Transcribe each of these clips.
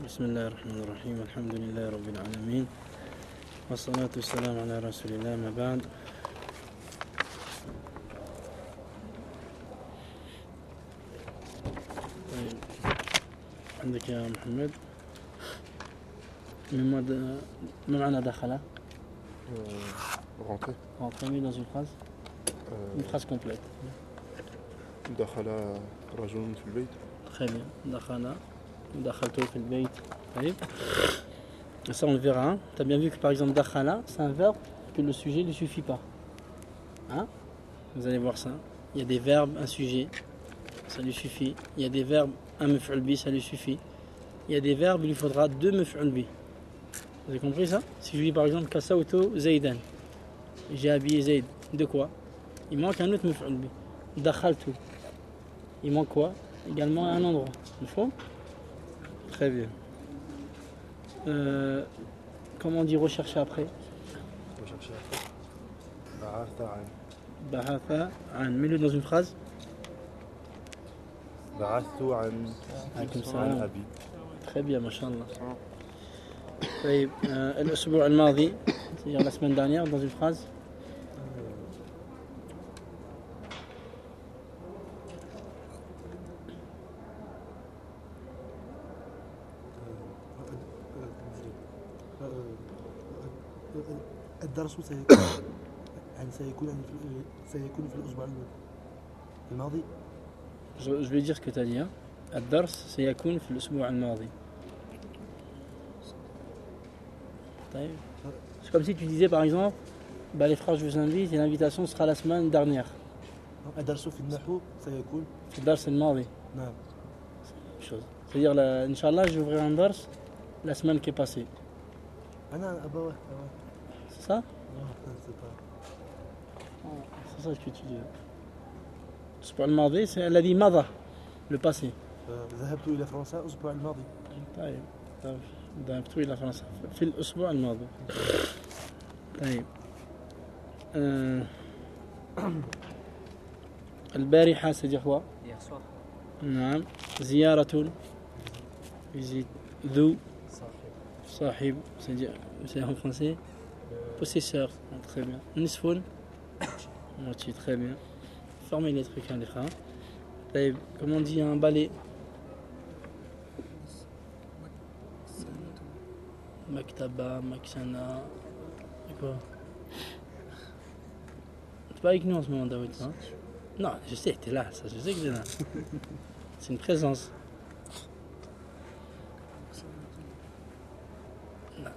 بسم الله الرحمن الرحيم الحمد لله رب العالمين والصلاة والسلام على رسول الله ما بعد. طيب عندك يا محمد ما معنى دخل؟ Rentrer. Rentrer dans une phrase complète. دخل رجل في البيت. Très bien. دخلت في البيت. طيب. Ça on le verra. Hein. Tu as bien vu que par exemple dakhala, c'est un verbe que le sujet ne suffit pas. Hein? Vous allez voir ça. Il y a des verbes, un sujet, ça lui suffit. Il y a des verbes, un maf'ul bi, ça lui suffit. Il y a des verbes, il lui faudra deux maf'ul bi. Vous avez compris ça? Si je dis par exemple kasawtu Zaidan, j'ai habillé Zaid, de quoi? Il manque un autre maf'ul bi. Dakhaltu. Il manque quoi? Également un endroit. Il faut? Très bien. Comment on dit rechercher après? Rechercher après. Bahatha an. Mets-le dans une phrase. بعثت عن أبي. Très bien, mashallah. طيب الأسبوع الماضي, c'est-à-dire la semaine dernière, dans une phrase. الدرس سيكون في الأسبوع الماضي. Je vais dire ce que tu as dit. الدرس سيكون في الأسبوع الماضي. طيب. C'est comme si tu disais par exemple, bah, les frères je vous invite et l'invitation sera la semaine dernière. الدرس في النحو سيكون في الدرس الماضي. نعم. Chose. C'est-à-dire, Inch'Allah, je vais ouvrir un dars la semaine qui est passée. أنا أبوه. C'est ça? C'est ça ce que tu dis. الأسبوع الماضي, c'est الذي مضى, le passé. ذهبت إلى فرنسا الأسبوع الماضي. طيب. ذهبت إلى فرنسا في الأسبوع الماضي. طيب. البارحة c'est-à-dire quoi? Hier soir. نعم. زيارة. Visite. ذو. صاحب. C'est en français. Possesseur. Très bien. Nisfun. Moitié. Très bien. Formez les trucs, hein, les frères. طيب. Comment on dit un balai? Maktaba, Maksana. C'est quoi? T'es pas avec nous en ce moment, Daoud, hein? Non, je sais, t'es là, ça, je sais que t'es là. C'est une présence. Non.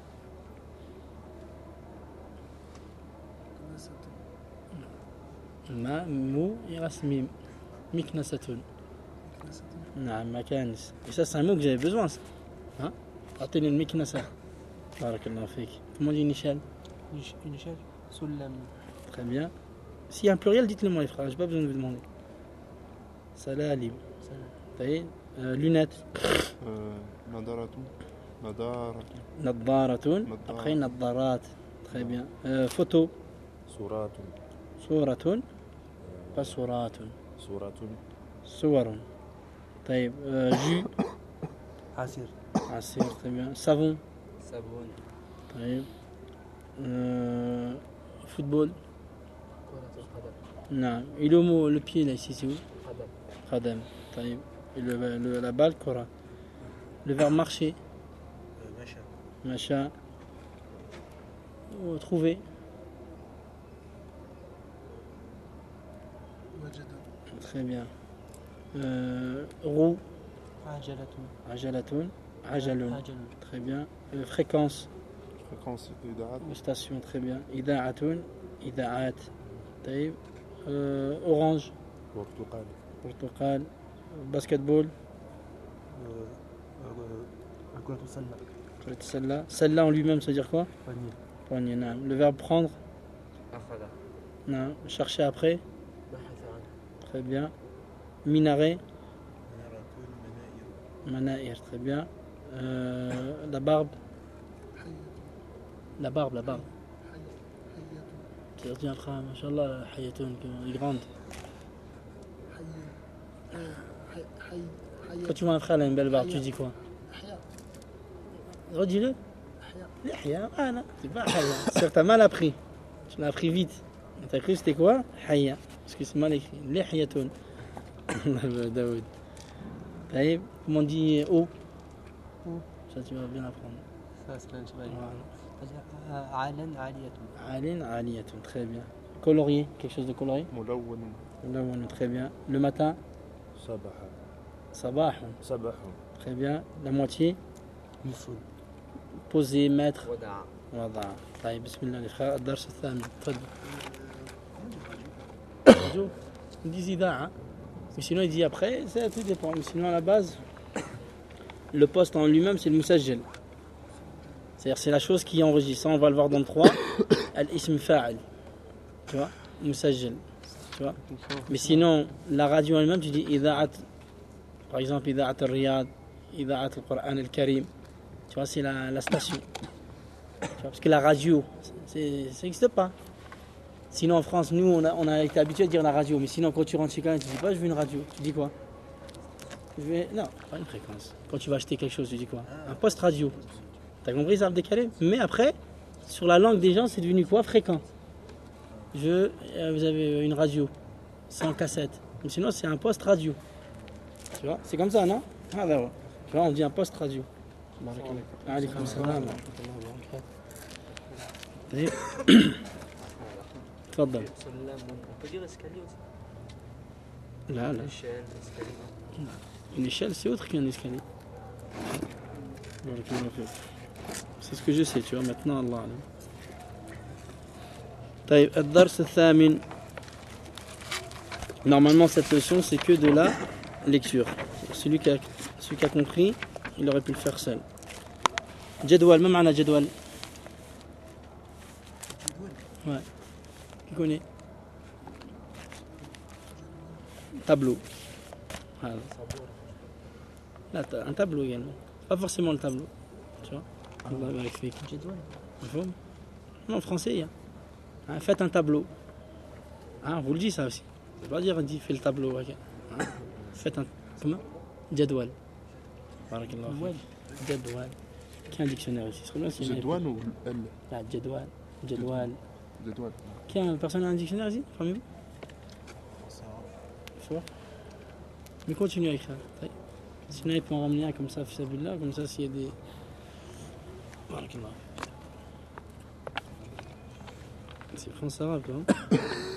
Ma, mou, irasmim. Miknasatun. Non, makanis. Et ça, c'est un mot que j'avais besoin, ça. Hein? Attendez le miknasa. Barakallahu fik. Comment on dit une échelle? Une échelle. سلم. Très bien. S'il y a un pluriel, dites-le moi les frères, j'ai pas besoin de vous demander. Salalim. Lunettes. Naddaratun. Après naddarat. Très bien. Photo. Suratun. Pas suratun. Suwarun. طيب. Jus. عسير. Asir. Très bien. Savon. Saboun. طيب. Football. Non. Et le pied là ici c'est où? Khadam. طيب. Et la balle, Kora. Le verbe marcher. Macha. Trouver. Très bien. Roue. Ajalatun. Ajalun. Très bien. Fréquence. Station. Très bien. Ida'atun. Ida'at. طيب. Orange. Portugal. Basketball. كرة السلة. Celle-là. Celle-là en lui-même, ça veut dire quoi? Panier. Poignée, non. Le verbe prendre. Akhada. Non. Chercher après. بحث عنه. Très bien. Minaret. Manaïr. Très bien. La barbe. La barbe. C'est-à-dire, Inch'Allah, Hayatoun, il est grande. Quand tu vois un frère, il a une belle barbe, tu dis quoi? Redis-le. Lihya, voilà. C'est pas Haya. C'est-à-dire que t'as mal appris. Tu l'as appris vite. T'as cru que c'était quoi? Haya. Parce que c'est mal écrit. Lihyatun. Daoud. Taïb, comment on dit eau? Ça, tu vas bien apprendre. Ça, c'est un cheval. Voilà. عالٍ عالية. Alin, aliyatun. Très bien. Colorier. Quelque chose de coloré? ملون Là, on est très bien. Le matin? صباح Sabah. صباح Très bien. La moitié? نصف. Poser, mettre. ودع. وضع. طيب بسم الله الإخاء الدرس الثامن تفضل. جو دي إذاعة. Mais sinon il dit après, ça tout dépend. Mais sinon à la base, le poste en lui-même c'est le musajjal. C'est-à-dire c'est la chose qui enregistre. Ça on va le voir dans le 3. Al-ism fa'al. Tu vois? Musajjal. Tu vois? Mais sinon la radio en elle-même tu dis إذاعة. Par exemple إذاعة الرياض, إذاعة القرآن الكريم. Tu vois c'est la station. Tu vois, parce que la radio, ça n'existe pas. Sinon en France, nous on a été habitué à dire la radio, mais sinon quand tu rentres chez quelqu'un, tu dis pas je veux une radio, tu dis quoi? Non, pas une fréquence. Quand tu vas acheter quelque chose, tu dis quoi? Un poste radio. T'as compris ça, décalé? Mais après, sur la langue des gens, c'est devenu quoi? Fréquent. Vous avez une radio, sans cassette. Mais sinon c'est un poste radio. Tu vois, c'est comme ça, non? Ah d'accord. Tu vois, on dit un poste radio. Alaykoum salam. طيب تفضل. سلم. On peut dire escalier aussi. لا لا Échelle, escalier. une échelle c'est autre qu'un escalier. بارك الله فيك. C'est ce que je sais tu vois maintenant الله أعلم. طيب الدرس الثامن. Normalement cette leçon c'est que de la lecture. Celui qui a compris il aurait pu le faire seul. جدول ما معنى جدول؟ Ouais. Qui connaît? Tableau. Voilà. Là, un tableau également. Pas forcément le tableau. Tu vois? Allah barik fik. Mafhoum? Non, en français, il y a. Hein, faites un tableau. Hein, on vous le dit ça aussi. Je ne vais pas dire, fais le tableau. Okay. Hein? Faites un. Comment? Jadwal. Barakallah fik. Jadwal. Qui a un dictionnaire ici? زدوان ou L Là, Jadwal. Jadwal. زدوان Qui a personne a un dictionnaire ici parmi vous? Fort. Mais continue à écrire. Sinon, il peut en ramener un comme ça, fisabillah, comme ça, s'il y a des. Barakallah. C'est France-arabe, quoi. Hein?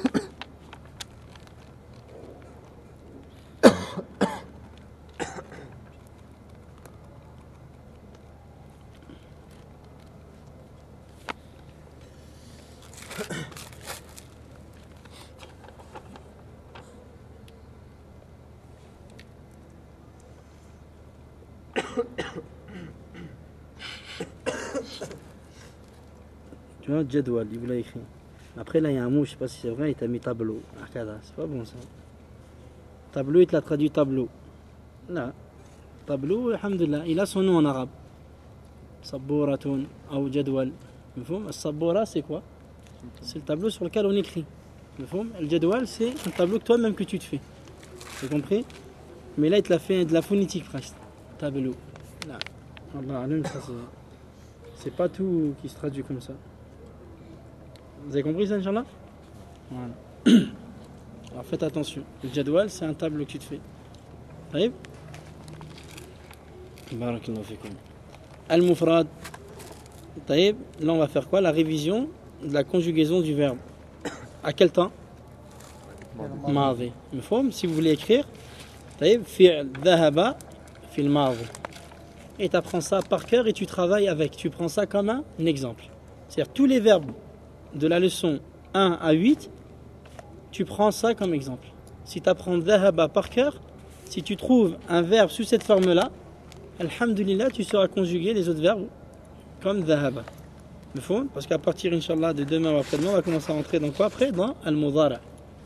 Tu vois, Jadwal, il vous l'a écrit. Après, là, il y a un mot, je ne sais pas si c'est vrai, il t'a mis tableau. Arkada, c'est pas bon ça. Tableau, il te l'a traduit tableau. Là, tableau, alhamdulillah, il a son nom en arabe. Sabouratun ou Jadwal. Le Saboura, c'est quoi? C'est le tableau sur lequel on écrit. Le Jadwal, c'est un tableau que toi-même que tu te fais. Tu as compris? Mais là, il te l'a fait de la phonétique presque. Tableau. Là. Allah alam, ça c'est pas tout qui se traduit comme ça. Vous avez compris ça, Inch'Allah? Voilà. Alors faites attention. Le jadwal, c'est un tableau que tu te fais. Arrive? Barakallahu fikum. Al-Mufrad. Taïb, là on va faire quoi? La révision de la conjugaison du verbe. À quel temps? Madi. Si vous voulez écrire, taïb, fi'l dhahaba fil madi. Et tu apprends ça par cœur et tu travailles avec. Tu prends ça comme un exemple. C'est-à-dire tous les verbes de la leçon 1 à 8, tu prends ça comme exemple. Si tu apprends dhahaba par cœur, si tu trouves un verbe sous cette forme-là, alhamdulillah, tu sauras conjuguer les autres verbes comme dhahaba. Parce qu'à partir, Inch'Allah, de demain ou après-demain, on va commencer à entrer dans quoi après? Dans al-mudara.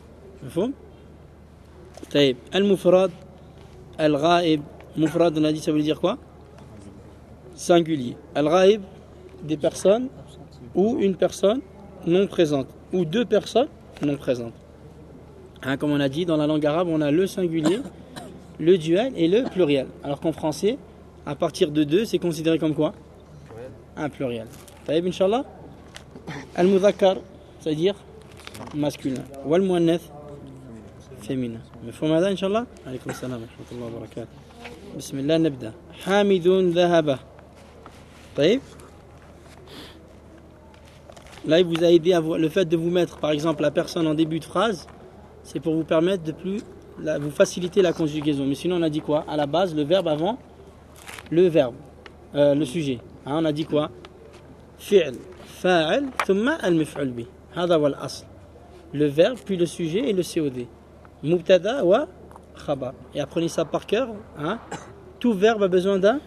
Al-mufrad, al-ghaib. Mufrad, on a dit, ça veut dire quoi? Singulier. Al-ghaib, des personnes ou une personne non présente ou deux personnes non présentes. Hein, comme on a dit, dans la langue arabe, on a le singulier, le duel et le pluriel. Alors qu'en français, à partir de deux, c'est considéré comme quoi? un pluriel. طيب إن شاء الله. المذكر c'est-à-dire masculin. والمؤنث féminin. مفهوم هذا إن شاء الله؟ عليكم السلام ورحمة الله وبركاته. بسم الله نبدأ. حامد ذهب. طيب. Là, il vous a aidé le fait de vous mettre, par exemple, la personne en début de phrase, c'est pour vous permettre de vous faciliter la conjugaison. Mais sinon, on a dit quoi? À la base, le verbe avant le sujet. Hein, on a dit quoi? فعل فاعل ثم المفعول به. هذا هو الأصل. Le verbe, puis le sujet et le COD. Mubtada wa khabar. Et apprenez ça par cœur. Hein? Tout verbe a besoin d'un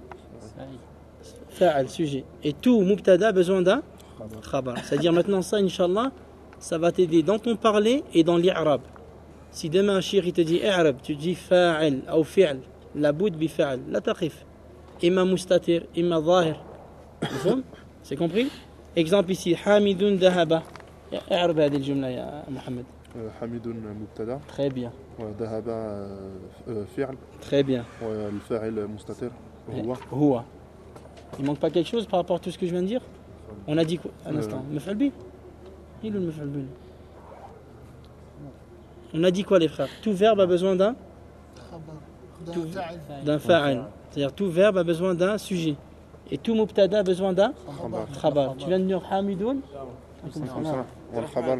fa'al, sujet. Et tout mubtada a besoin d'un khabar. C'est-à-dire maintenant ça, Inch'Allah, ça va t'aider dans ton parler et dans l'i'rab. Si demain un shir il te dit i'rab, tu dis fa'al ou fi'al, la boud bi fa'al, la taqif. Imma mustatir, imma zahir. C'est compris? Exemple ici, Hamidun dhahaba. اعرب هذه الجملة يا محمد. حميد مبتدا. Très bien. وذهب فعل. Très bien. والفاعل مستتر هو. Il manque pas quelque chose par rapport à tout ce que je viens de dire? On a dit quoi? Un instant. مفعول به. Il est le مفعول به. On a dit quoi les frères? Tout verbe a besoin d'un fa'al. C'est-à-dire tout verbe a besoin d'un sujet. Et tout mubtada a besoin d'un khabar. Tu viens de dire Hamidoun? والخبر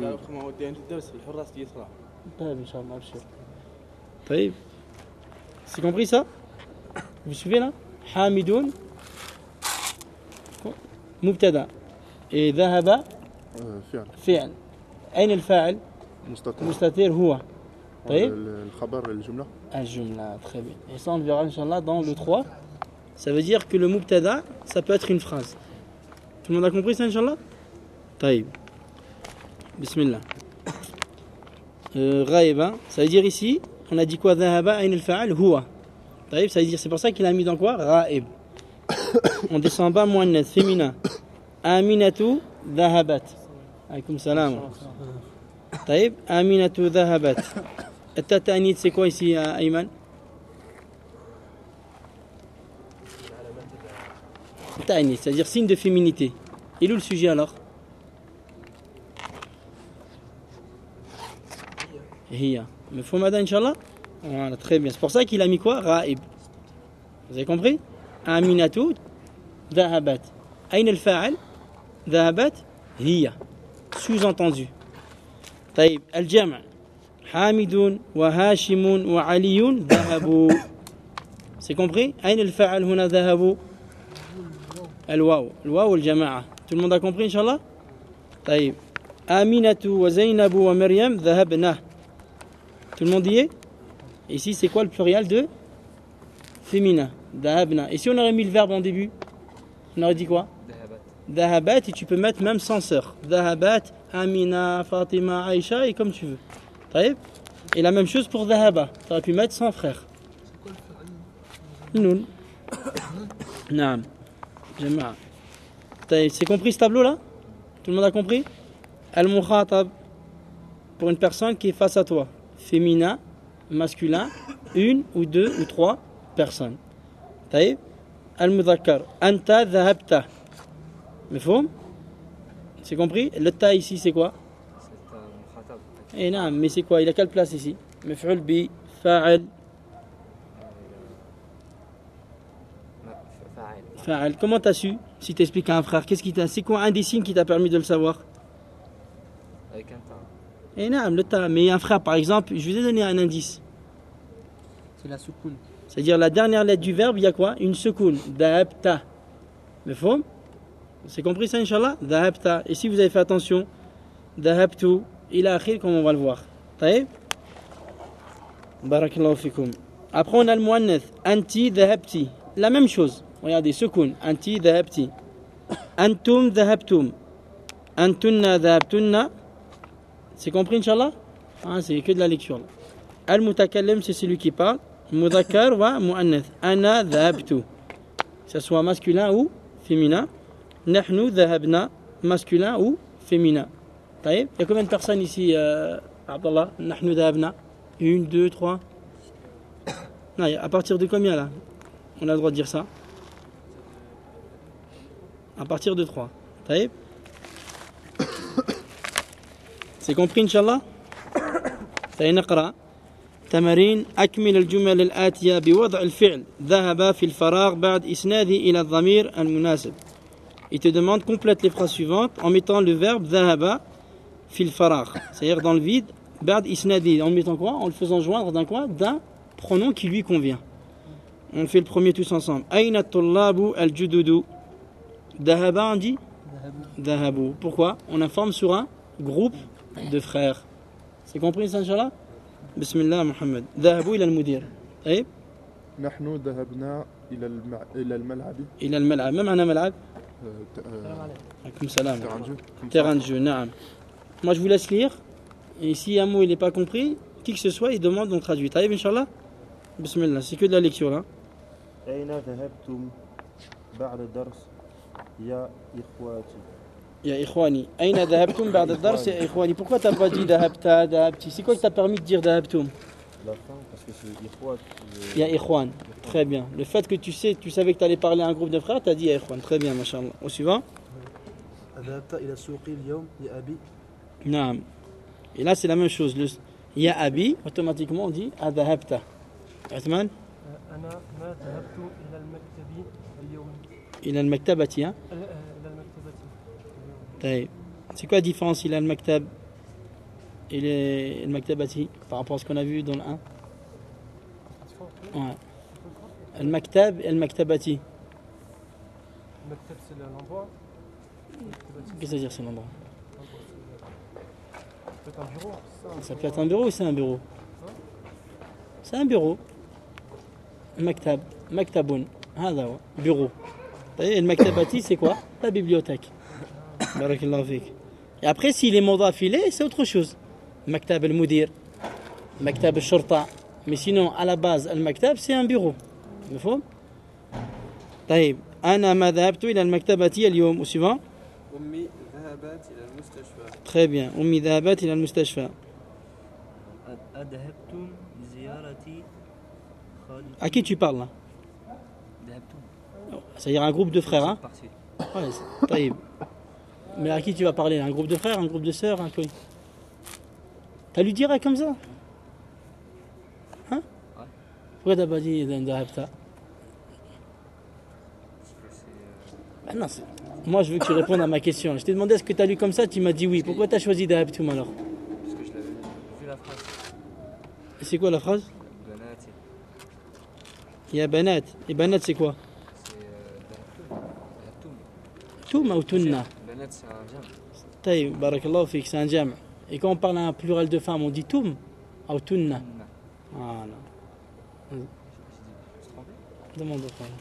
طيب إن شاء الله أبشر. طيب. C'est compris ça? Vous suivez là? Hamidoun مبتدا et ذهب فعل. أين الفاعل؟ مستتر هو. طيب. الخبر الجملة. الجملة très bien. Et ça on le verra Inch'Allah dans le 3. Ça veut dire que le mubtada ça peut être une phrase. Tout le monde a compris ça Inch'Allah? طيب. Bismillah. غائبا, ça veut dire ici, on a dit quoi? ذهب أين الفاعل هو. طيب, ça veut dire c'est pour ça qu'il a mis dans quoi? غائب. On descend bas, مؤنث féminin. آمنة ذهبت. عليكم السلام. طيب, آمنة ذهبت. التأنيث c'est quoi ici أيمن? التأنيث, c'est-à-dire signe de féminité. Et où le sujet alors? Hiya. Mais faut m'aider, Inch'Allah? Voilà, très bien. C'est pour ça qu'il a mis quoi? Ra'ib. Vous avez compris? Aminatu dhahabat. Ayn al-fa'al? Dhahabat hiya. Sous-entendu. طيب الجمع حامد وهاشم وعلي ذهبوا. C'est compris? أين الفاعل هنا ذهبوا؟ الواو الجماعة. Tout le monde a compris, Inch'Allah? طيب آمنة وزينب ومريم ذهبنا. Tout le monde y est? Ici, c'est quoi le pluriel de féminin? Dahabna. Et si on aurait mis le verbe en début, on aurait dit quoi? Dahabat. Et tu peux mettre même sans sœur. Dahabat, Amina, Fatima, Aïcha, et comme tu veux. Taïb. Et la même chose pour Dahaba. Tu aurais pu mettre sans frère. Noun. Naam. Jama'a. C'est compris ce tableau-là? Tout le monde a compris? Al-Mukhatab. Pour une personne qui est face à toi. Féminin, masculin, une ou deux ou trois personnes. طيب المذكر أنت ذهبت. مفهوم? C'est compris? Le ta ici c'est quoi? Eh non, mais c'est quoi? Il a quelle place ici? مفعول به فاعل. فاعل. Comment t'as su? Si t'expliques à un frère, c'est quoi un des signes qui t'a permis de le savoir? Avec un ta. Et non, le ta. Mais un frère, par exemple, je vous ai donné un indice. C'est la soukoun. C'est-à-dire la dernière lettre du verbe, il y a quoi? Une secoun. Dhahabta. Mefhoum? C'est compris ça, Inch'Allah? Dhahabta. Et si vous avez fait attention, dhahabtu, ila akhir, comme on va le voir. Taïb? Barakallahu fikoum. Après, on a le muannath. Anti dhahabti. La même chose. Regardez, secoun. Anti dhahabti. Antum dhahabtum. Antunna dhahabtunna. C'est compris, Inch'Allah? Ah, c'est que de la lecture. Al-mutakallim, c'est celui qui parle. Mudhakkar wa mu'annath. Ana dhahabtu. Que ce soit masculin ou féminin. Nahnu dhahabna. Masculin ou féminin. Il y a combien de personnes ici, Abdallah? Nahnu dhahabna. 1, 2, 3. Non, à partir de combien là? On a le droit de dire ça? À partir de 3. طيب. C'est compris إن شاء الله؟ سنقرأ تمارين أكمل الجمل الآتية بوضع الفعل ذهب في الفراغ بعد إسناده إلى الضمير المناسب. Il te demande complète les phrases suivantes en mettant le verbe ذهب في الفراغ, c'est-à-dire dans le vide, بعد إسناده, en mettant quoi? En le faisant joindre d'un quoi? D'un pronom qui lui convient. On fait le premier tous ensemble. أين الطلاب الجدد? ذهب on dit ذهبوا. Pourquoi? On informe sur un groupe de frères. C'est compris ça Inch'Allah? بسم الله محمد. ذهبوا إلى المدير. طيب. نحن ذهبنا إلى الملعب. إلى الملعب. ما معنى ملعب؟ عليكم السلام. Terrain de jeu. نعم. Moi je vous laisse lire. Et si un mot il n'est pas compris, qui que ce soit, il demande, on traduit. طيب Inch'Allah? Bismillah. C'est que de la lecture là. أين ذهبتم بعد الدرس يا إخواتي؟ يا إخواني. أين ذهبتم بعد الدرس يا إخواني? Pourquoi t'as pas dit ذهبت ذهبتي? C'est quoi qui t'a permis de dire ذهبتم? La fin, parce que c'est إخوات. Ya Ikhwan. Très bien. Le fait que tu savais que tu allais parler à un groupe de frères, tu as dit Ya Ikhwan. Très bien, machallah. Au suivant. ذهبت إلى السوق اليوم يا أبي. Naam. Et là, c'est la même chose. Le Ya Abi, automatiquement, on dit Adhahabta. Othman? أنا ما ذهبت إلى المكتب اليوم. Il a le maktabati, hein? إلى المكتبة اليوم. طيب. C'est quoi la différence? Il a le maktab et le maktabati par rapport à ce qu'on a vu dans le 1? Ouais. Le maktab et le maktabati. المكتب c'est l'endroit. Qu'est-ce que ça veut dire, c'est l'endroit? Ça peut être un bureau. Ça peut être un bureau ou c'est un bureau? C'est un bureau. Maktab, maktabun, هذا هو bureau. Et le maktabati c'est quoi? La bibliothèque. Barakallahu fik. Et après s'il est mudaf ilayh, c'est autre chose. Maktab al-mudir, maktab al-shurta. Mais sinon à la base le maktab c'est un bureau. مفهوم؟ طيب أنا ما ذهبت إلى المكتبة اليوم. Au suivant. أمي ذهبت إلى المستشفى. Très bien. أمي ذهبت إلى المستشفى. أذهبتم لزيارة خالتي؟ À qui tu parles là? ذهبتم. C'est-à-dire un groupe de frères, hein? Parti. Ouais, طيب. Mais à qui tu vas parler? Un groupe de frères, un groupe de sœurs, un quoi? T'as lui dirais comme ça? Hein? Pourquoi t'as pas dit ذهبت? Ah non, moi je veux que tu répondes à ma question. Je t'ai demandé est-ce que tu as lu comme ça, tu m'as dit oui. Pourquoi tu as choisi ذهبتم alors? Parce que je l'avais vu la phrase. Et c'est quoi la phrase? بناتي. يا بنات. Et بنات c'est quoi? C'est ذهبتم. توم ou tunna? بنات c'est un jam. طيب بارك الله فيك, c'est un jam. Et quand on parle à un plural de femmes, on dit toum ou tunna? Ah non. Demande au frère.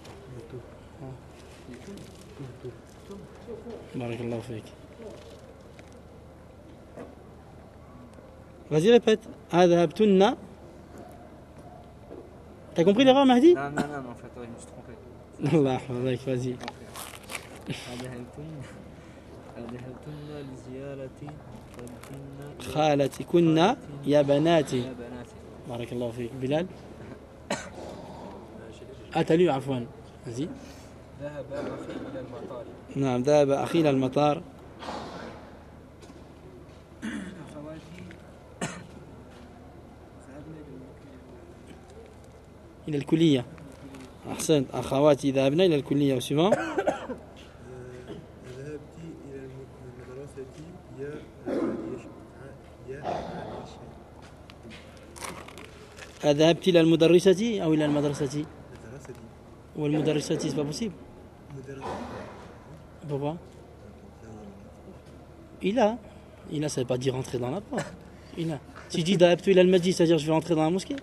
بارك الله فيك. Vas-y répète. أذهبتن. T'as compris l'erreur Mahdi? Non, en fait, ouais, je me suis trompé. Allah يحفظك, vas-y. أذهبتن لزيارة خالتي كنا يا بناتي. يا بناتي. بارك الله فيك. بلال. أتلي عفوا. vas-y. ذهب أخي إلى المطار. نعم ذهب أخي إلى المطار. إلى الكلية. أحسنت. أخواتي ذهبنا إلى الكلية. وسيفان. ذهبت إلى المدرسة يا ذهبت إلى المدرسة أو إلى المدرسة؟ مدرستي. والمدرسة c'est pas possible. Pourquoi? Il a, ça veut pas dire rentrer dans la porte. Il a. Si je dis ذهبت إلى المسجد, c'est-à-dire je vais rentrer dans la mosquée.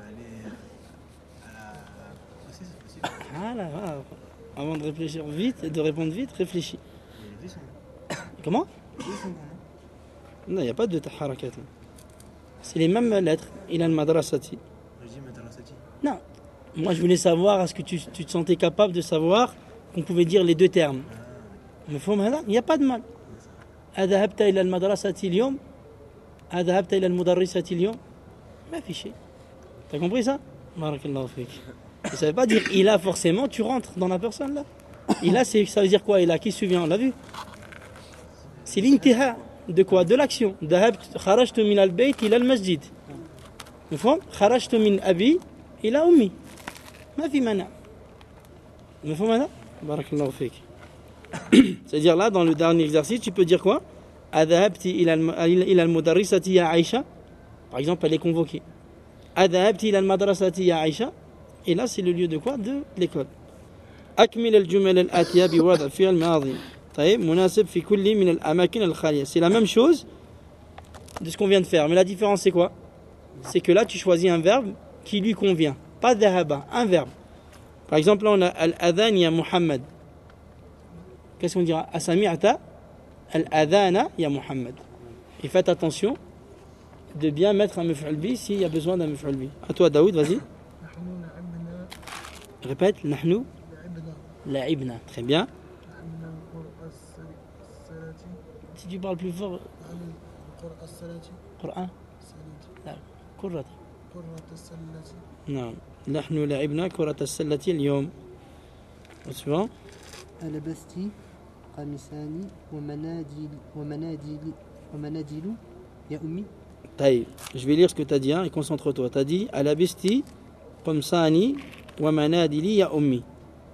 Voilà. Avant de réfléchir vite et de répondre vite, réfléchis. Comment? Non, il n'y a pas de taharakat. C'est les mêmes lettres. إلى المدرسة. Non. Moi, je voulais savoir, est-ce que tu te sentais capable de savoir qu'on pouvait dire les deux termes? Il n'y a pas de mal. أذهبت إلى المدرسة اليوم. أذهبت إلى المدرسة اليوم. ما في شيء. T'as compris ça? بارك الله فيك. Ça ne veut pas dire il a forcément, tu rentres dans la personne là. Ila, ça veut dire quoi? Ila, qui se souvient? On l'a vu. C'est l'intiha. De quoi? De l'action. خرجت من البيت إلى المسجد. مفهوم؟ خرجت من أبي إلى أمي. ما في مانع. مفهوم هذا؟ بارك الله فيك. C'est-à-dire là, dans le dernier exercice, tu peux dire quoi? أذهبت إلى المدرسة يا عائشة. Par exemple, elle est convoquée. أذهبت إلى المدرسة يا عائشة. Et là, c'est le lieu de quoi? De l'école. أكمل الجمل الآتية بوضع فعل ماضي. طيب مناسب في كل من الأماكن الخالية. C'est la même chose de ce qu'on vient de faire. Mais la différence, c'est quoi? C'est que là, tu choisis un verbe qui lui convient. Pas dhahaba, un verbe. Par exemple, là, on a al-adhan ya Muhammad. Qu'est-ce qu'on dira? Asami'ata al-adhana ya Muhammad. Et faites attention de bien mettre un maf'ul bi s'il y a besoin d'un maf'ul bi. À toi, Daoud, vas-y. Répète. Nahnu la'ibna. Très bien. Si tu parles plus fort. Coran. لا كرة نعم نحن لعبنا كرة السلة اليوم. suivant. لبست قميصان ومناديل يا أمي. طيب je vais lire ce que tu as dit, hein, et concentre-toi. Tu as dit لبست قميصان ومناديل يا أمي.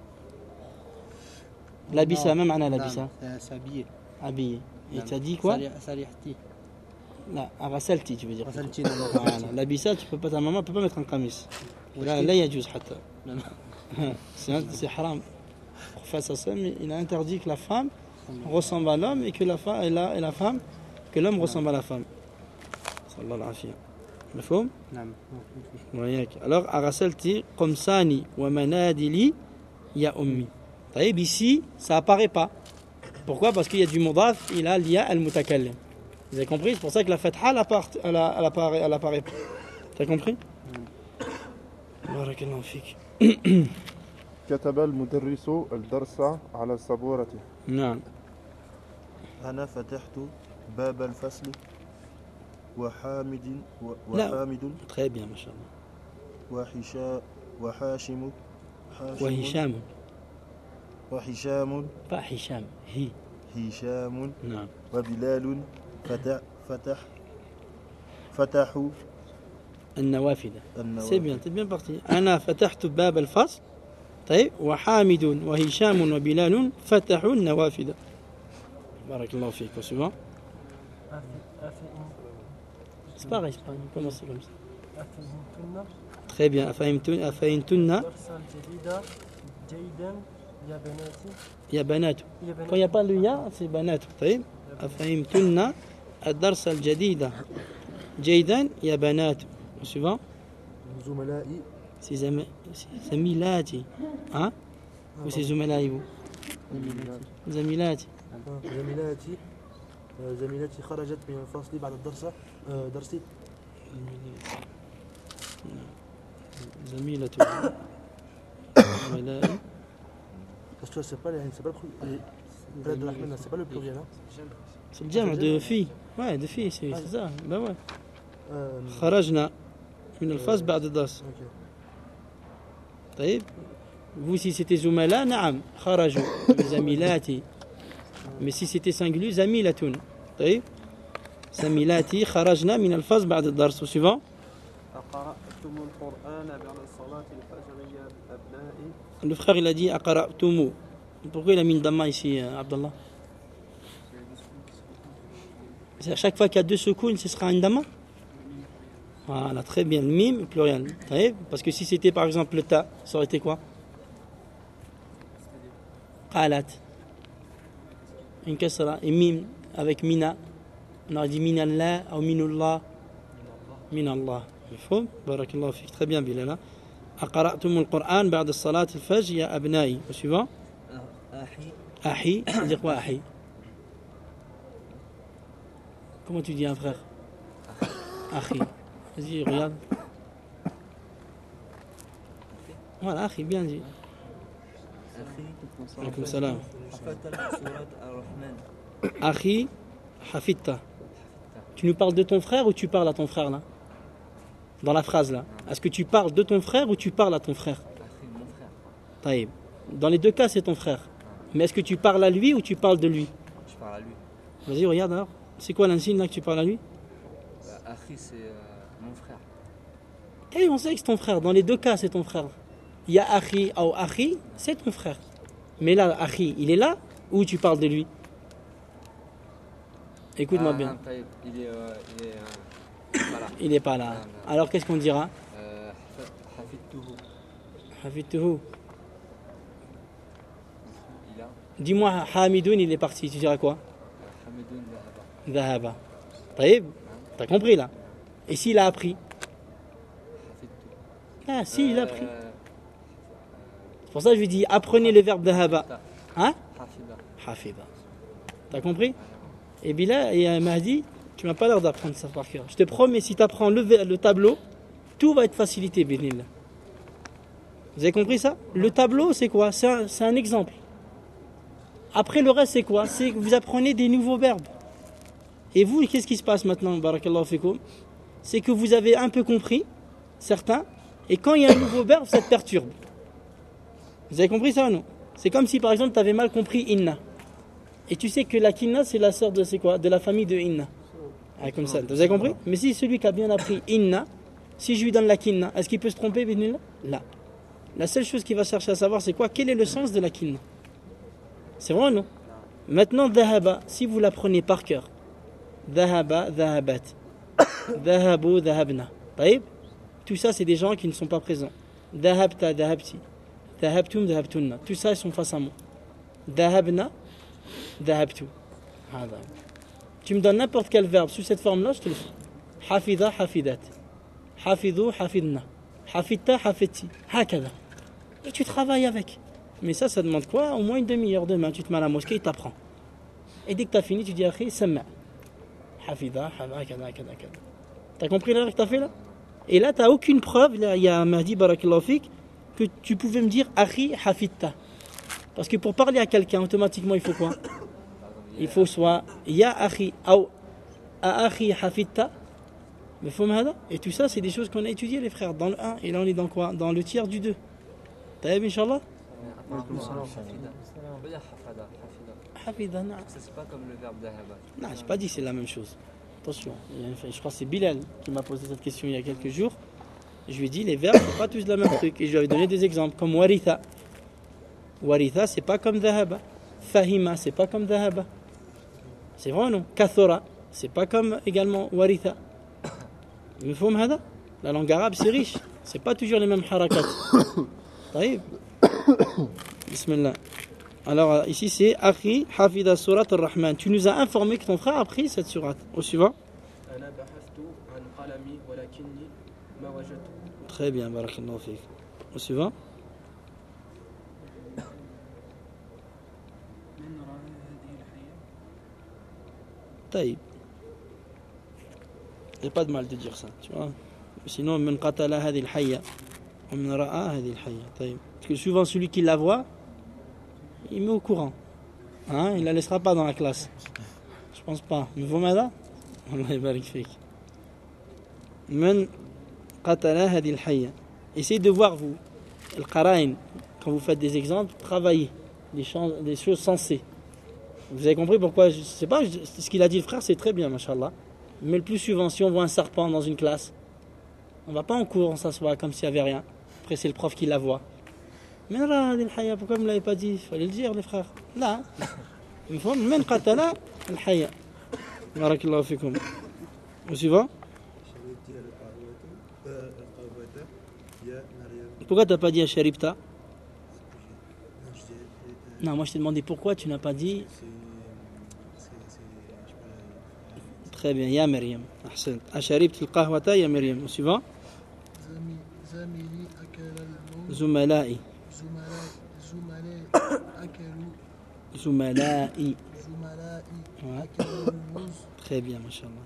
لبسة ما معنى لبسة؟ s'habiller. habillé. Et tu as dit quoi? سريحتي. لا غسلتي tu veux dire. غسلتي. Voilà. L'habissa, tu peux pas, ta maman peut pas mettre un qamis. Là, il y a juste حتى. C'est haram. Pour faire ça, mais il a interdit que la femme ressemble à l'homme et que la femme, que l'homme ressemble à la femme. صلى الله العافية. مفهوم؟ نعم. وياك. Alors غسلتي قمصاني ومنادلي يا أمي. طيب ici, ça apparaît pas. Pourquoi? Parce qu'il y a du mudaf, il a l'ia al-mutakallim. Vous avez compris? C'est pour ça que la fatha, elle apparaît pas. T'as compris? Barakallahu fik. كتب المدرس الدرس على سبورته. نعم. أنا فتحت باب الفصل وحامد Très bien, ما شاء الله. وهشام pas هشام هشام نعم. وبلال فتحوا النوافذ. C'est bien, t'es bien parti. أنا فتحت باب الفصل. طيب وحامد وهشام وبلال فتحوا النوافذ. بارك الله فيك. suivant. C'est pareil, comment c'est comme ça? Très bien. أفهمتن يا بنات. Quand il n'y a pas le ya, c'est banat. طيب أفهمتن الدرس الجديد جيدا يا بنات. suivant. زملائي. C'est زميلاتي. Hein? Ou c'est زملائي vous? زميلاتي. زميلتي خرجت من الفصل بعد درسي. زميلة زملائي. Parce que c'est pas le pluriel. C'est le jam' de filles. Ouais, de filles, c'est ça. Ben ouais. خرجنا من الفصل بعد الدرس. طيب. Vous, si c'était زملاء, نعم خرجوا زميلاتي. Mais si c'était singulier, زميلة. طيب. زميلاتي خرجنا من الفصل بعد الدرس. suivant. أقرأتم القرآن بعد صلاة الفجر يا أبنائي. Le frère, il a dit أقرأتم. Pourquoi il a mis une damma ici, Abdallah? À chaque fois qu'il y a deux soukoun, ce sera une damma? Voilà, très bien. Le mime, pluriel. Parce que si c'était par exemple le ta, ça aurait été quoi? Qalat. Une kasra. Et mime avec mina. On aurait dit minallah ou minullah. Minallah. مفهوم؟ بارك الله فيك. Très bien, Bilal. أقرأتم القرآن بعد الصلاة الفجر يا أبنائي. suivant. أحي. Ça veut dire quoi, أحي? Comment tu dis un frère? أخي. Vas-y, regarde. Voilà, أخي, bien dit. Alaykoum salam. أخي حفظت. Tu nous parles de ton frère ou tu parles à ton frère là? Dans la phrase là. Est-ce que tu parles de ton frère ou tu parles à ton frère? Mon frère. طيب. Dans les deux cas, c'est ton frère. Ah, c'est mon frère. Dans les deux cas, c'est ton frère. طيب. Dans les deux cas, c'est ton frère. Mais est-ce que tu parles à lui ou tu parles de lui? Je parle à lui. Vas-y, regarde alors. C'est quoi l'insigne là que tu parles à lui? Akhi, c'est mon frère. Eh, on sait que c'est ton frère. Dans les deux cas, c'est ton frère. Il y a Akhi ou Akhi, c'est ton frère. Mais là, Akhi, il est là ou tu parles de lui? Écoute-moi bien. Non, il est voilà. Il n'est pas là. Alors qu'est-ce qu'on dira? Hafidtuhu. Hafidtuhu. Il a Dis-moi, Hamidoun, il est parti. Tu diras quoi? Hamidoun Dhahaba. Dhahaba. Taïb, t'as compris là? Et s'il a appris? Hafidtu. Ah, si, il a appris. C'est pour ça que je lui dis, apprenez le verbe Dhahaba. Hein? Hafida. Hafida. T'as compris? Et Bilal et Mahdi, tu m'as pas l'air d'apprendre ça par cœur. Je te promets, si tu apprends le tableau, tout va être facilité, Bénil. Vous avez compris ça? Le tableau, c'est quoi? C'est un exemple. Après, le reste, c'est quoi? C'est que vous apprenez des nouveaux verbes. Et vous, qu'est-ce qui se passe maintenant, barakallahu fikoum? C'est que vous avez un peu compris, certains, et quand il y a un nouveau verbe, ça te perturbe. Vous avez compris ça ou non? C'est comme si, par exemple, tu avais mal compris inna. Et tu sais que la kinna, c'est la sœur de c'est quoi? De la famille de inna. Ah, comme ça, vous avez compris? Mais si celui qui a bien appris inna, si je lui donne la kinna, est-ce qu'il peut se tromper, Bénil? Là. La seule chose qu'il va chercher à savoir, c'est quoi? Quel est le sens de la kinna? C'est vrai ou non? Maintenant, dhahaba, si vous l'apprenez par cœur, dhahaba, dhahabat, dhahabu, dhahabna. Taïb? Tout ça, c'est des gens qui ne sont pas présents. Dhahabta, dhahabti, dhahabtum, dhahabtunna. Tout ça, ils sont face à moi. Dhahabna, dhahabtu. Tu me donnes n'importe quel verbe sous cette forme-là, je te le fais. Hafidha, hafidat. Hafidhu, hafidna. Hafidta, hafidti. Hakada. Et tu travailles avec. Mais ça demande quoi? Au moins une demi-heure demain. Tu te mets à la mosquée et t'apprends. Et dès que tu as fini, tu dis Akhi, samma. Hafidha, hakada, hakada. T'as compris l'erreur que tu as fait là? Et là, tu n'as aucune preuve. Là, il y a Mahdi Barakallahu Fik que tu pouvais me dire Akhi, hafidta. Parce que pour parler à quelqu'un, automatiquement, il faut quoi? Il faut soit Ya Akhi ou Akhi hafidta. Mais faut m'hada. Et tout ça, c'est des choses qu'on a étudiées, les frères, dans le 1. Et là, on est dans quoi? Dans le tiers du 2. T'as vu, Inch'Allah? Apparemment, Hafida. On peut dire Hafada. Hafida, non. Ça, c'est pas comme le verbe Dhahaba. Non, j'ai pas dit que c'est la même chose. Attention. Je crois que c'est Bilal qui m'a posé cette question il y a quelques jours. Je lui ai dit, les verbes, c'est pas tous le même truc. Et je lui avais donné des exemples, comme Waritha. Waritha, c'est pas comme Dhahaba. Fahima, c'est pas comme Dhahaba. C'est vrai ou non? Kathora, c'est pas comme également Waritha. La langue arabe, c'est riche. C'est pas toujours les mêmes harakat. Taïb. Bismillah. Alors ici c'est Akhi Hafida Surat al-Rahman. Tu nous as informé que ton frère a appris cette surat. Au suivant. Très bien, barakallahu fik. Au suivant. Taïb. Il n'y a pas de mal de dire ça, tu vois. Sinon, من قتل هذه الحية ومن رأى هذه الحية. طيب. Parce que souvent celui qui la voit, il met au courant. Hein? Il la laissera pas dans la classe. Je pense pas. Mais vous m'aidez? Allah يبارك فيك. من قتل هذه الحية. Essayez de voir vous, le qara'in, quand vous faites des exemples, travaillez des choses sensées. Vous avez compris pourquoi? Je sais pas, ce qu'il a dit le frère, c'est très bien, mashallah. Mais le plus souvent, si on voit un serpent dans une classe, on va pas en cours, on s'assoit comme s'il n'y avait rien. Après, c'est le prof qui la voit. Mais là, pourquoi vous ne l'avez pas dit? Il fallait le dire, les frères. Là, il faut même qatala al-haya. Barakallahu fikum. Au suivant. Pourquoi tu n'as pas dit Sharibta? Non, moi je t'ai demandé pourquoi tu n'as pas dit. Très bien, Ya Myriam. Ahsan. Asharibta al-qahwata, Ya Myriam. Au suivant. Zumala'i. Zumala'i. Très bien, mashallah.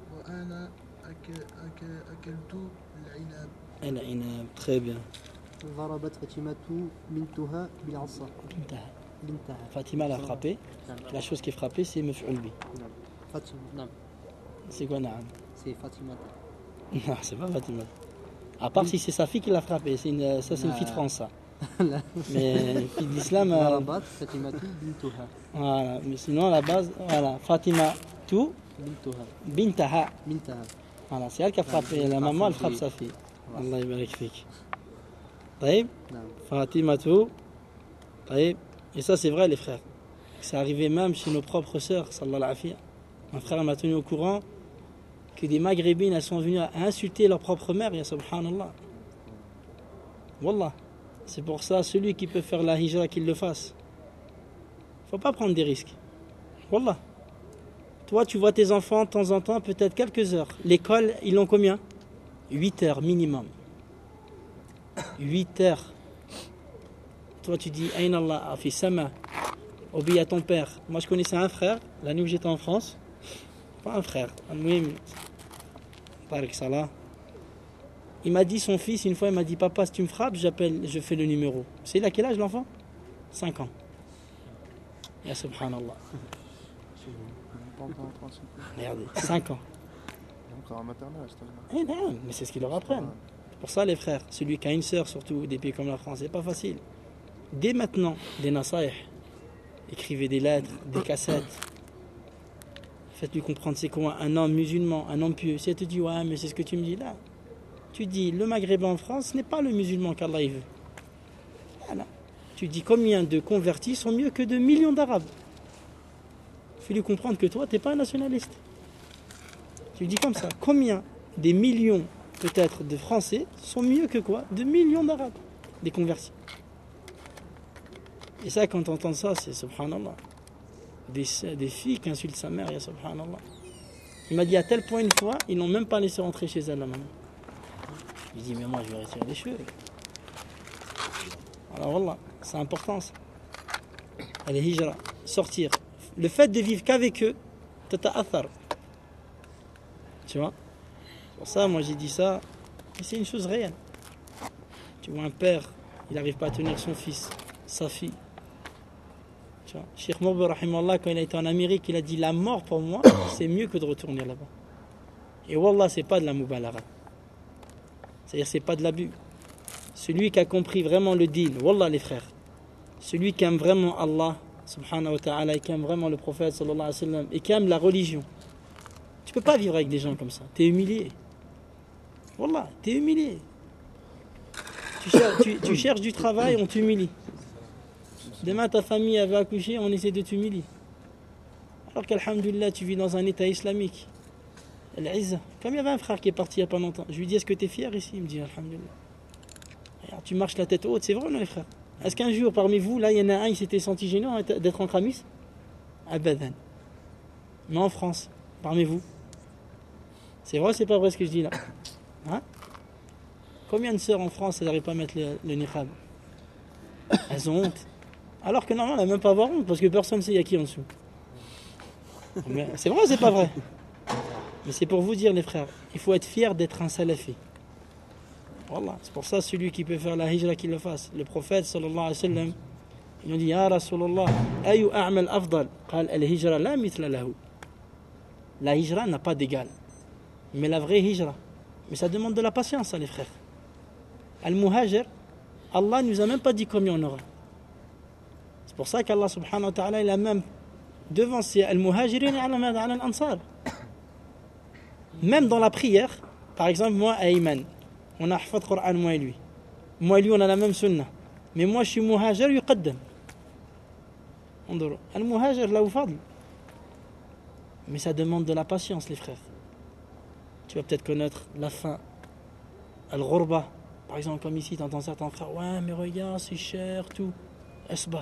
العنب. Très bien. ضربت فاطمة بنتها بالعصا. بنتها. Fatima l'a frappé. La chose qui est frappée, c'est maf'oul bi. Fatima. Non. C'est quoi Naam? C'est Fatima. Non, c'est pas Fatima. À part si c'est sa fille qui l'a frappé. Ça, c'est une fille de France, ça. Mais les filles d'islam, ضربت فاطمة بنتها. voilà. Mais sinon, à la base, voilà, Fatima, tout, بنتها. bintaha. بنتها. Voilà, c'est elle qui a frappé. La maman, elle frappe sa fille. Allah yabarak fik. طيب نعم. Fatima, tout. طيب. Et ça, c'est vrai, les frères. C'est arrivé même chez nos propres sœurs, sallallahu alayhi wa sallam. Un frère m'a tenu au courant que des maghrébines, elles sont venues à insulter leur propre mère, ya subhanallah. Wallah. C'est pour ça, celui qui peut faire la hijra, qu'il le fasse. Faut pas prendre des risques. Wallah. Toi, tu vois tes enfants de temps en temps, peut-être quelques heures. L'école, ils l'ont combien? 8 heures minimum. 8 heures. Toi, tu dis, Aïn Allah, fi sama, obéis à ton père. Moi, je connaissais un frère, l'année où j'étais en France. Pas un frère, un mouim. Barak Salah. Il m'a dit, son fils, une fois, il m'a dit, papa, si tu me frappes, je fais le numéro. C'est à quel âge l'enfant? 5 ans. Ya subhanallah. Pas encore en principe. Regardez, 5 ans. Encore en maternelle, c'est Eh non, mais c'est ce qu'ils leur apprennent. C'est pour ça, les frères, celui qui a une sœur, surtout des pays comme la France, c'est pas facile. Dès maintenant, des nasaïh, écrivez des lettres, des cassettes. Faites-lui comprendre c'est quoi un homme musulman, un homme pieux. Si elle te dit, ouais, mais c'est ce que tu me dis là. Tu dis, le maghrébin en France n'est pas le musulman qu'Allah il veut. Voilà. Tu dis, combien de convertis sont mieux que de millions d'Arabes? Fais-lui comprendre que toi, tu n'es pas un nationaliste. Tu dis comme ça, combien des millions, peut-être, de Français sont mieux que quoi? De millions d'Arabes, des convertis. Et ça, quand on entend ça, c'est subhanallah. Des filles qui insultent sa mère, ya subhanallah. Il m'a dit à tel point une fois, ils n'ont même pas laissé rentrer chez elle, la maman. Je lui dis, mais moi, je vais retirer les cheveux. Alors voilà, c'est important ça. Allez, hijra, sortir. Le fait de vivre qu'avec eux, tata'athar. Tu vois? Pour ça, moi j'ai dit ça, et c'est une chose réelle. Tu vois un père, il n'arrive pas à tenir son fils, sa fille. Tu vois, Cheikh Mourbe, rahimallah, quand il a été en Amérique, il a dit la mort pour moi, c'est mieux que de retourner là-bas. Et wallah, c'est pas de la mubalara. C'est-à-dire, c'est pas de l'abus. Celui qui a compris vraiment le deal, wallah les frères, celui qui aime vraiment Allah, subhanahu wa ta'ala, et qui aime vraiment le prophète, sallallahu alayhi wa sallam, et qui aime la religion, tu peux pas vivre avec des gens comme ça. Tu es humilié. Wallah, tu es humilié. Tu cherches du travail, on t'humilie. Demain, ta famille avait accouché, on essaie de t'humilier. Alors qu'alhamdulillah, tu vis dans un état islamique. Al-Izza. Comme il y avait un frère qui est parti il n'y a pas longtemps. Je lui dis, est-ce que tu es fier ici? Il me dit, alhamdulillah. Alors, tu marches la tête haute, c'est vrai ou non, les frères? Est-ce qu'un jour, parmi vous, là, il y en a un, il s'était senti gênant d'être en khamis? Abadan. Mais en France, parmi vous, c'est vrai ou c'est pas vrai ce que je dis là? Hein? Combien de sœurs en France, elles n'arrivent pas à mettre le niqab? Elles ont honte. Alors que normalement, elles n'ont même pas avoir honte parce que personne ne sait il y a qui en dessous. Mais c'est vrai ou c'est pas vrai? Mais c'est pour vous dire, les frères, il faut être fier d'être un salafi. Voilà, c'est pour ça celui qui peut faire la hijra qu'il le fasse. Le prophète sallallahu alayhi wa sallam, il nous dit, Ya Rasulallah, ayu a'mal afdal? Qal al-hijra la mithla lahu. La hijra n'a pas d'égal. Mais la vraie hijra, mais ça demande de la patience, ça, les frères. Al-muhajir, Allah ne nous a même pas dit combien on aura. C'est pour ça qu'Allah subhanahu wa ta'ala, il a même devancé al-muhajirin ala al-ansar. Même dans la prière, par exemple, moi, Ayman, on a hafat Qur'an, moi et lui. Moi et lui, on a la même sunna. Mais moi, je suis muhajir, yuqaddam. Al-muhajir, là où fadl. Mais ça demande de la patience, les frères. Tu vas peut-être connaître la fin. Al-ghurba. Par exemple, comme ici, tu entends certains frères, ouais, mais regarde, c'est cher, tout. Asbar.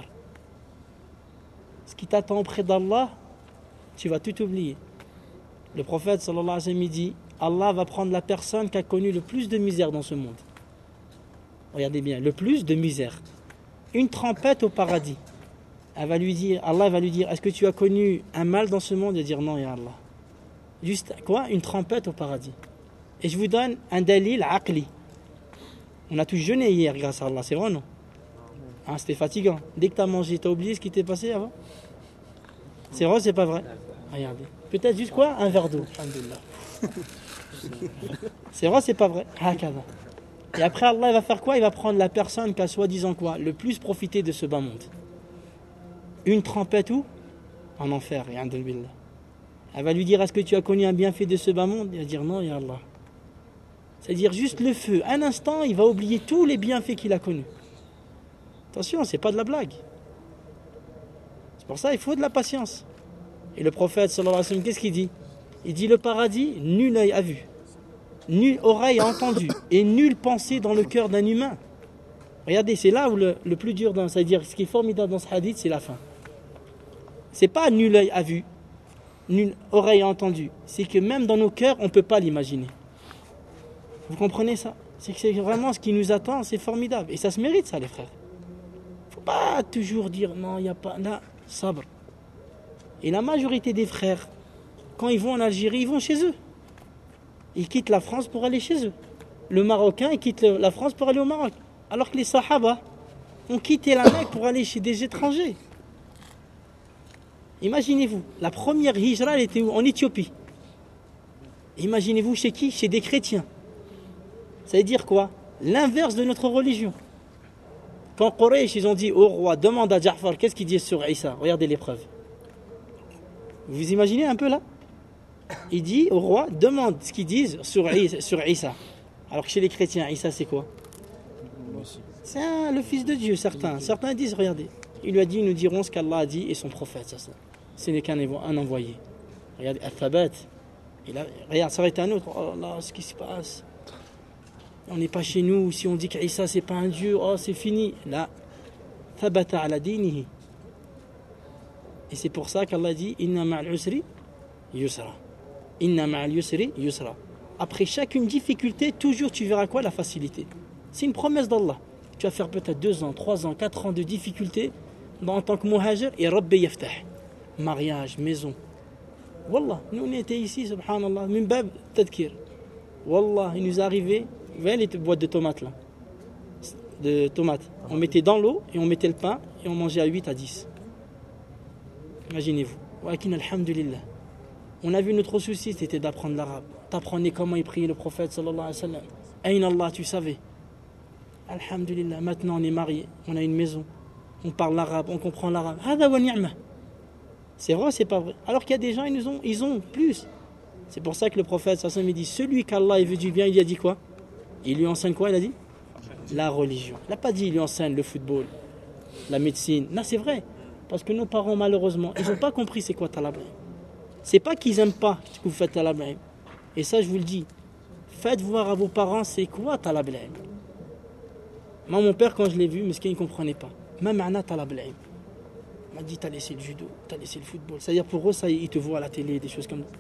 Ce qui t'attend auprès d'Allah, tu vas tout oublier. Le prophète, sallallahu alayhi wa sallam, dit, Allah va prendre la personne qui a connu le plus de misère dans ce monde. Regardez bien, le plus de misère. Une trompette au paradis. Allah va lui dire, est-ce que tu as connu un mal dans ce monde? Il va dire, non, ya Allah. Juste, quoi? Une trompette au paradis. Et je vous donne un dalil aqli. On a tous jeûné hier grâce à Allah, c'est vrai ou non? Hein, c'était fatigant. Dès que tu as mangé, tu as oublié ce qui t'est passé avant? C'est vrai ou c'est pas vrai? Regardez. Peut-être juste quoi? Un verre d'eau. Alhamdulillah. C'est vrai ou c'est pas vrai? Hakada. Et après, Allah il va faire quoi? Il va prendre la personne qui a soi-disant quoi? Le plus profité de ce bas monde. Une trempette où? En enfer, et billah. Elle va lui dire, est-ce que tu as connu un bienfait de ce bas monde? Il va dire, non, ya Allah. C'est-à-dire juste le feu. Un instant, il va oublier tous les bienfaits qu'il a connus. Attention, c'est pas de la blague. C'est pour ça qu'il faut de la patience. Et le prophète, sallallahu alayhi wa sallam, qu'est-ce qu'il dit? Il dit, le paradis, nul œil a vu, nulle oreille a entendu, et nulle pensée dans le cœur d'un humain. Regardez, c'est là où le plus dur, c'est-à-dire ce qui est formidable dans ce hadith, c'est la fin. C'est pas nul œil a vu, nulle oreille a entendu. C'est que même dans nos cœurs, on ne peut pas l'imaginer. Vous comprenez ça? C'est que c'est vraiment ce qui nous attend, c'est formidable. Et ça se mérite, ça, les frères. Il ne faut pas toujours dire, non, il n'y a pas... Là, sabr. Et la majorité des frères, quand ils vont en Algérie, ils vont chez eux. Ils quittent la France pour aller chez eux. Le Marocain, il quitte la France pour aller au Maroc. Alors que les Sahaba ont quitté la Mecque pour aller chez des étrangers. Imaginez-vous, la première hijra, elle était où? En Éthiopie. Imaginez-vous chez qui? Chez des chrétiens. Ça veut dire quoi? L'inverse de notre religion. Quand Quraysh, ils ont dit au roi, demande à Ja'far, qu'est-ce qu'il dit sur Isa? Regardez l'épreuve. Vous imaginez un peu là? Il dit au roi, demande ce qu'ils disent sur Isa. Alors que chez les chrétiens, Isa c'est quoi? C'est le fils de Dieu, certains. Certains disent, regardez, il lui a dit, nous dirons ce qu'Allah a dit et son prophète. Ça. Ce n'est qu'un envoyé. Regardez, Al-Thabat. Regarde, ça va être un autre. Oh là, ce qui se passe. On n'est pas chez nous. Si on dit qu'Isa c'est pas un Dieu, oh c'est fini. Là, Thabata ala dinihi. Et c'est pour ça qu'Allah dit, Inna ma'al usri yusra. Inna ma'al yusri yusra. Après chacune difficulté, toujours tu verras quoi? La facilité. C'est une promesse d'Allah. Tu vas faire peut-être 2 ans, 3 ans, 4 ans de difficultés en tant que muhajir et Rabbi yaftah. Mariage, maison. Wallah, nous on était ici, subhanallah, min bab tadkir. Wallah, il nous est arrivé, vous voyez les boîtes de tomates là? De tomates. On mettait dans l'eau et on mettait le pain et on mangeait à 8 à 10. Imaginez-vous. Wa'akin alhamdulillah. On a vu notre souci, c'était d'apprendre l'arabe. T'apprenais comment il priait le prophète sallallahu alayhi wa sallam. Ayn Allah, tu savais. Alhamdulillah, maintenant on est mariés, on a une maison, on parle l'arabe, on comprend l'arabe. Hada wa ni'ma. C'est vrai ou c'est pas vrai? Alors qu'il y a des gens, ils ont plus. C'est pour ça que le prophète sallallahu alayhi wa sallam dit, celui qu'Allah veut du bien, il a dit quoi? Il lui enseigne quoi? Il a dit la religion. Il n'a pas dit il lui enseigne le football, la médecine. Non, c'est vrai. Parce que nos parents, malheureusement, ils n'ont pas compris c'est quoi talab ilm. C'est pas qu'ils n'aiment pas ce que vous faites talab ilm. Et ça, je vous le dis. Faites voir à vos parents c'est quoi talab ilm. Moi, mon père, quand je l'ai vu, il ne comprenait pas. Même ma'na talab ilm. Il m'a dit t'as laissé le judo, t'as laissé le football. C'est-à-dire pour eux, ça, ils te voient à la télé, des choses comme ça.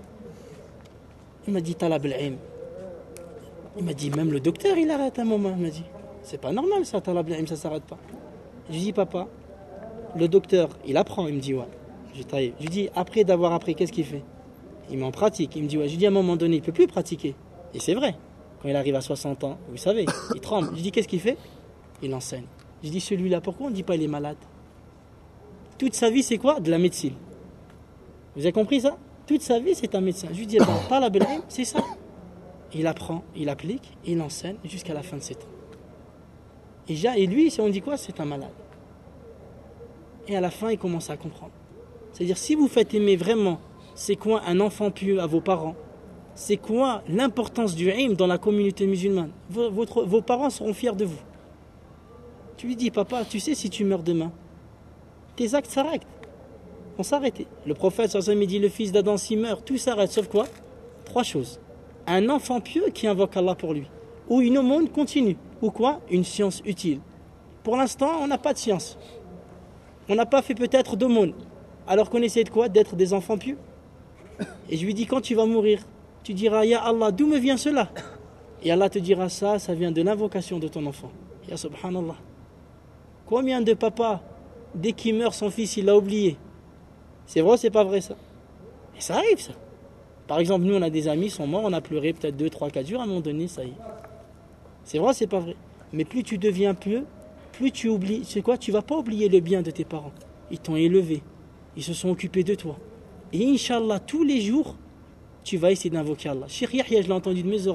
Il m'a dit talab ilm. Il m'a dit même le docteur, il arrête un moment. Il m'a dit c'est pas normal ça, talab ilm, ça s'arrête pas. Je lui dis papa, le docteur, il apprend, il me dit ouais. Je lui dis après d'avoir appris, qu'est-ce qu'il fait? Il met en pratique. Il me dit ouais. Je lui dis à un moment donné, il ne peut plus pratiquer. Et c'est vrai. Quand il arrive à 60 ans, vous savez, il tremble. Je lui dis qu'est-ce qu'il fait? Il enseigne. Je dis celui-là, pourquoi on ne dit pas il est malade? Toute sa vie, c'est quoi? De la médecine. Vous avez compris ça? Toute sa vie, c'est un médecin. Je lui dis, talab ilm, c'est ça. Il apprend, il applique, il enseigne jusqu'à la fin de ses temps. Et lui, si on dit quoi? C'est un malade. Et à la fin, il commence à comprendre. C'est-à-dire, si vous faites aimer vraiment, c'est quoi un enfant pieux à vos parents? C'est quoi l'importance du ilm dans la communauté musulmane? Vos parents seront fiers de vous. Tu lui dis, papa, tu sais si tu meurs demain, tes actes s'arrêtent. On s'arrêtait. Le prophète sallallahu alayhi wa sallam dit, le fils d'Adam s'il meurt, tout s'arrête, sauf quoi? 3 choses. Un enfant pieux qui invoque Allah pour lui. Ou une aumône continue. Ou quoi? Une science utile. Pour l'instant, on n'a pas de science. On n'a pas fait peut-être d'aumône. Alors qu'on essaie de quoi? D'être des enfants pieux. Et je lui dis, quand tu vas mourir, tu diras, Ya Allah, d'où me vient cela? Et Allah te dira, ça vient de l'invocation de ton enfant. Ya subhanallah. Combien de papas, dès qu'il meurt, son fils, il l'a oublié? C'est vrai ou c'est pas vrai ça? Et ça arrive ça. Par exemple, nous on a des amis, ils sont morts, on a pleuré peut-être 2, 3, 4 jours, à un moment donné, ça y est. C'est vrai ou c'est pas vrai? Mais plus tu deviens pieux, plus tu oublies, c'est quoi? Tu vas pas oublier le bien de tes parents. Ils t'ont élevé, ils se sont occupés de toi. Et Inch'Allah, tous les jours, tu vas essayer d'invoquer Allah. Cheikh Yahya, je l'ai entendu de mes oreilles,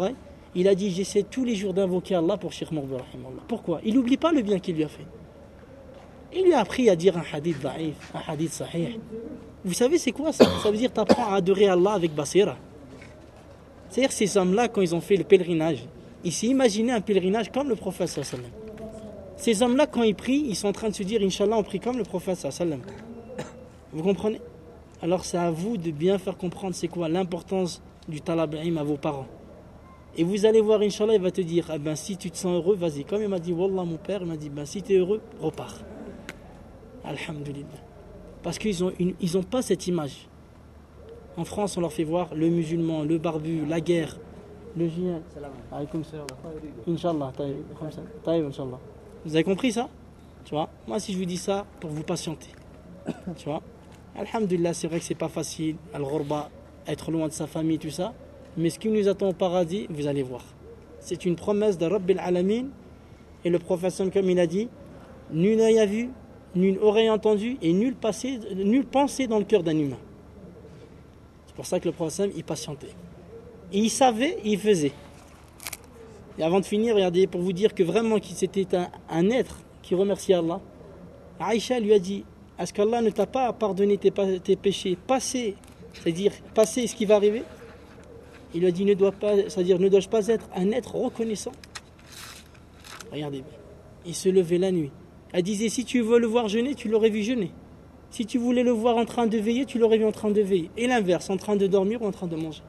Il a dit, j'essaie tous les jours d'invoquer Allah pour Cheikh Morbi rahimahullah. Pourquoi? Il n'oublie pas le bien qu'il lui a fait. Il lui a appris à dire un hadith da'if, un hadith sahih. Vous savez c'est quoi ça? Ça veut dire que tu apprends à adorer Allah avec basira. C'est-à-dire ces hommes-là, quand ils ont fait le pèlerinage, ils s'imaginaient un pèlerinage comme le prophète sallallahu alayhi wa sallam. Ces hommes-là, quand ils prient, ils sont en train de se dire, Inch'Allah, on prie comme le prophète sallallahu alayhi wa sallam. Vous comprenez? Alors c'est à vous de bien faire comprendre c'est quoi l'importance du talab ilm à vos parents. Et vous allez voir, Inch'Allah, il va te dire, ah ben, si tu te sens heureux, vas-y. Comme il m'a dit, Wallah, mon père, il m'a dit, ben, si tu es heureux, repars. Alhamdulillah. Parce qu'ils ont pas cette image. En France, on leur fait voir le musulman, le barbu, la guerre, le jihad. Alaykoum salam. Inch'Allah, taïb, Inch'Allah. Vous avez compris ça? Tu vois? Moi, si je vous dis ça, pour vous patienter. Tu vois? Alhamdulillah, c'est vrai que c'est pas facile. Al-Ghurba, être loin de sa famille, tout ça. Mais ce qui nous attend au paradis, vous allez voir. C'est une promesse de Rabbil Alamin. Et le prophète, comme il a dit, nul œil a vu, nul oreille entendu et nul pensée dans le cœur d'un humain. C'est pour ça que le prophète, il patientait. Et il savait, et il faisait. Et avant de finir, regardez, pour vous dire que vraiment c'était un être qui remerciait Allah, Aïcha lui a dit, est-ce qu'Allah ne t'a pas pardonné tes péchés passés, c'est-à-dire passé ce qui va arriver? Il lui a dit, ne dois-je pas être un être reconnaissant? Regardez, il se levait la nuit. Elle disait, si tu veux le voir jeûner, tu l'aurais vu jeûner. Si tu voulais le voir en train de veiller, tu l'aurais vu en train de veiller. Et l'inverse, en train de dormir ou en train de manger.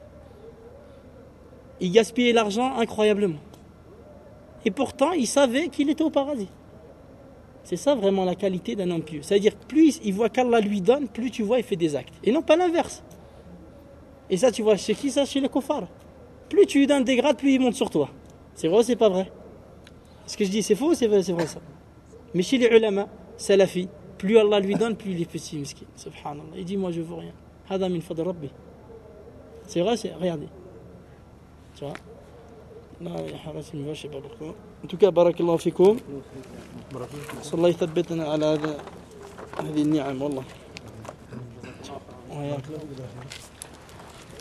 Il gaspillait l'argent incroyablement. Et pourtant, il savait qu'il était au paradis. C'est ça vraiment la qualité d'un homme pieux. C'est-à-dire, plus il voit qu'Allah lui donne, plus tu vois, il fait des actes. Et non pas l'inverse. Et ça, tu vois, chez qui ça? Chez les kuffars. Plus tu lui donnes des grades, plus il monte sur toi. C'est vrai ou c'est pas vrai? Ce que je dis, c'est faux ou c'est vrai ça? Mais chez les ulama, salafi, plus Allah lui donne, plus il est petit, miskin. Subhanallah. Il dit, moi je veux rien. Hada min fadl rabbi. C'est vrai, regardez. Tu vois? Là, il y a haras, je sais pas pourquoi. En tout cas, barakallahu fikoum. Sallah ythabbatna ala هذه النعم والله.